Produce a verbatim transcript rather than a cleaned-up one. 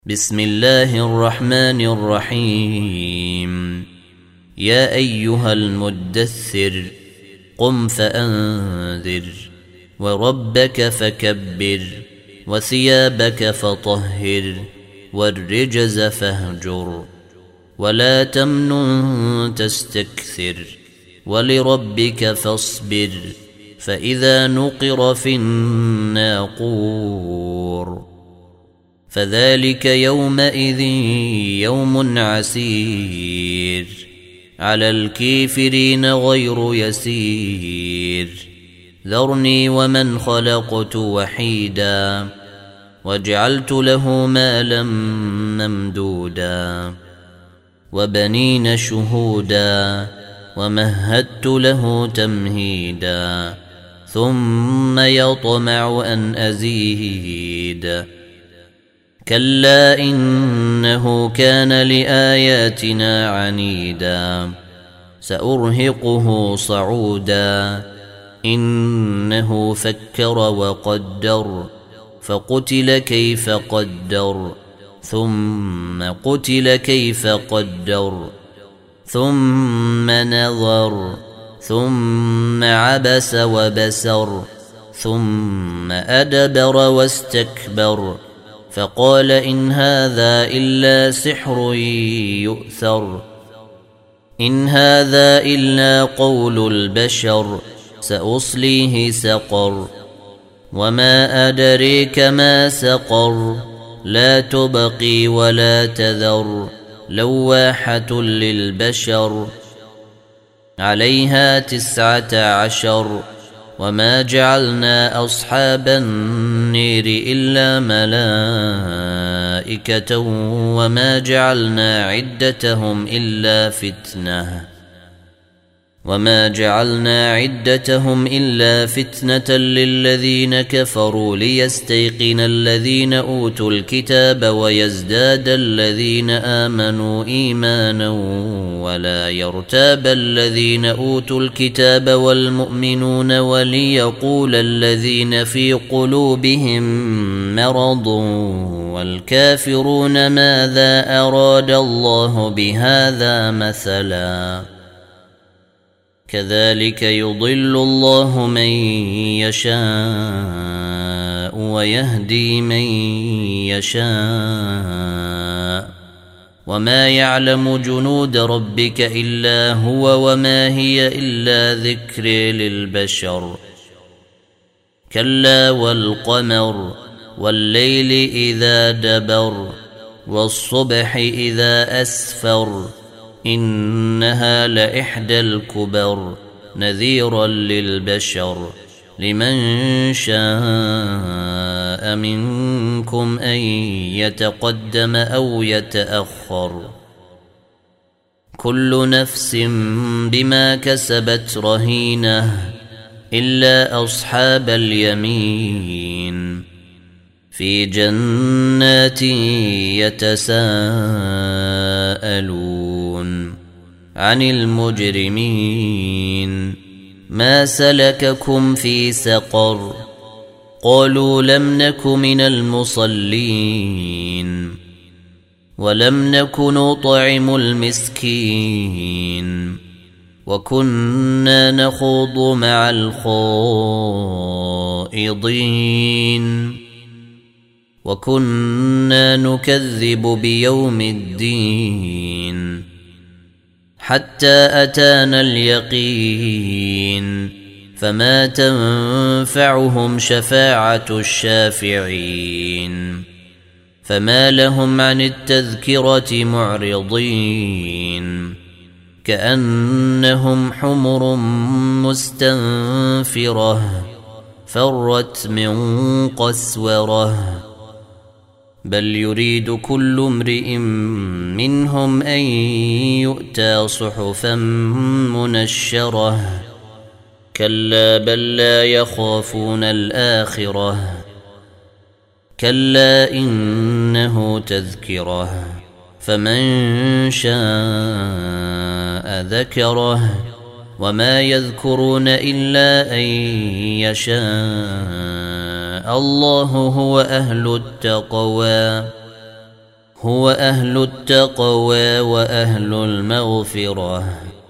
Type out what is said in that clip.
بسم الله الرحمن الرحيم. يا أيها المدثر قم فأنذر وربك فكبر وثيابك فطهر والرجز فاهجر ولا تمنن تستكثر ولربك فاصبر فإذا نقر في الناقور فذلك يومئذ يوم عسير على الكافرين غير يسير. ذرني ومن خلقت وحيدا وجعلت له مالا ممدودا وبنين شهودا ومهدت له تمهيدا ثم يطمع أن أزيد كلا إنه كان لآياتنا عنيدا سأرهقه صعودا إنه فكر وقدر فقتل كيف قدر ثم قتل كيف قدر ثم نظر ثم عبس وبسر ثم أدبر واستكبر فقال إن هذا إلا سحر يؤثر إن هذا إلا قول البشر سأصليه سقر وما أدريك ما سقر لا تبقي ولا تذر لواحة للبشر عليها تسعة عشر وما جعلنا أصحاب النير إلا ملائكة وما جعلنا عدتهم إلا فتنة وما جعلنا عدتهم إلا فتنة للذين كفروا ليستيقن الذين أوتوا الكتاب ويزداد الذين آمنوا إيمانا ولا يرتاب الذين أوتوا الكتاب والمؤمنون وليقول الذين في قلوبهم مرض والكافرون ماذا أراد الله بهذا مثلا كذلك يضل الله من يشاء ويهدي من يشاء وما يعلم جنود ربك إلا هو وما هي إلا ذكر للبشر كلا والقمر والليل إذا دبر والصبح إذا أسفر إنها لإحدى الكبر نذيرا للبشر لمن شاء منكم أن يتقدم أو يتأخر كل نفس بما كسبت رهينة إلا أصحاب اليمين في جنات يتساءلون عن المجرمين ما سلككم في سقر قالوا لم نك من المصلين ولم نك نطعم المسكين وكنا نخوض مع الخائضين وكنا نكذب بيوم الدين حتى أتانا اليقين فما تنفعهم شفاعة الشافعين فما لهم عن التذكرة معرضين كأنهم حمر مستنفرة فرت من قسوره بل يريد كل امرئ منهم أن يؤتى صحفا منشرة كلا بل لا يخافون الآخرة كلا إنه تذكرة فمن شاء ذكره وما يذكرون إلا أن يشاء الله هو أهل التقوى هو أهل التقوى وأهل المغفرة.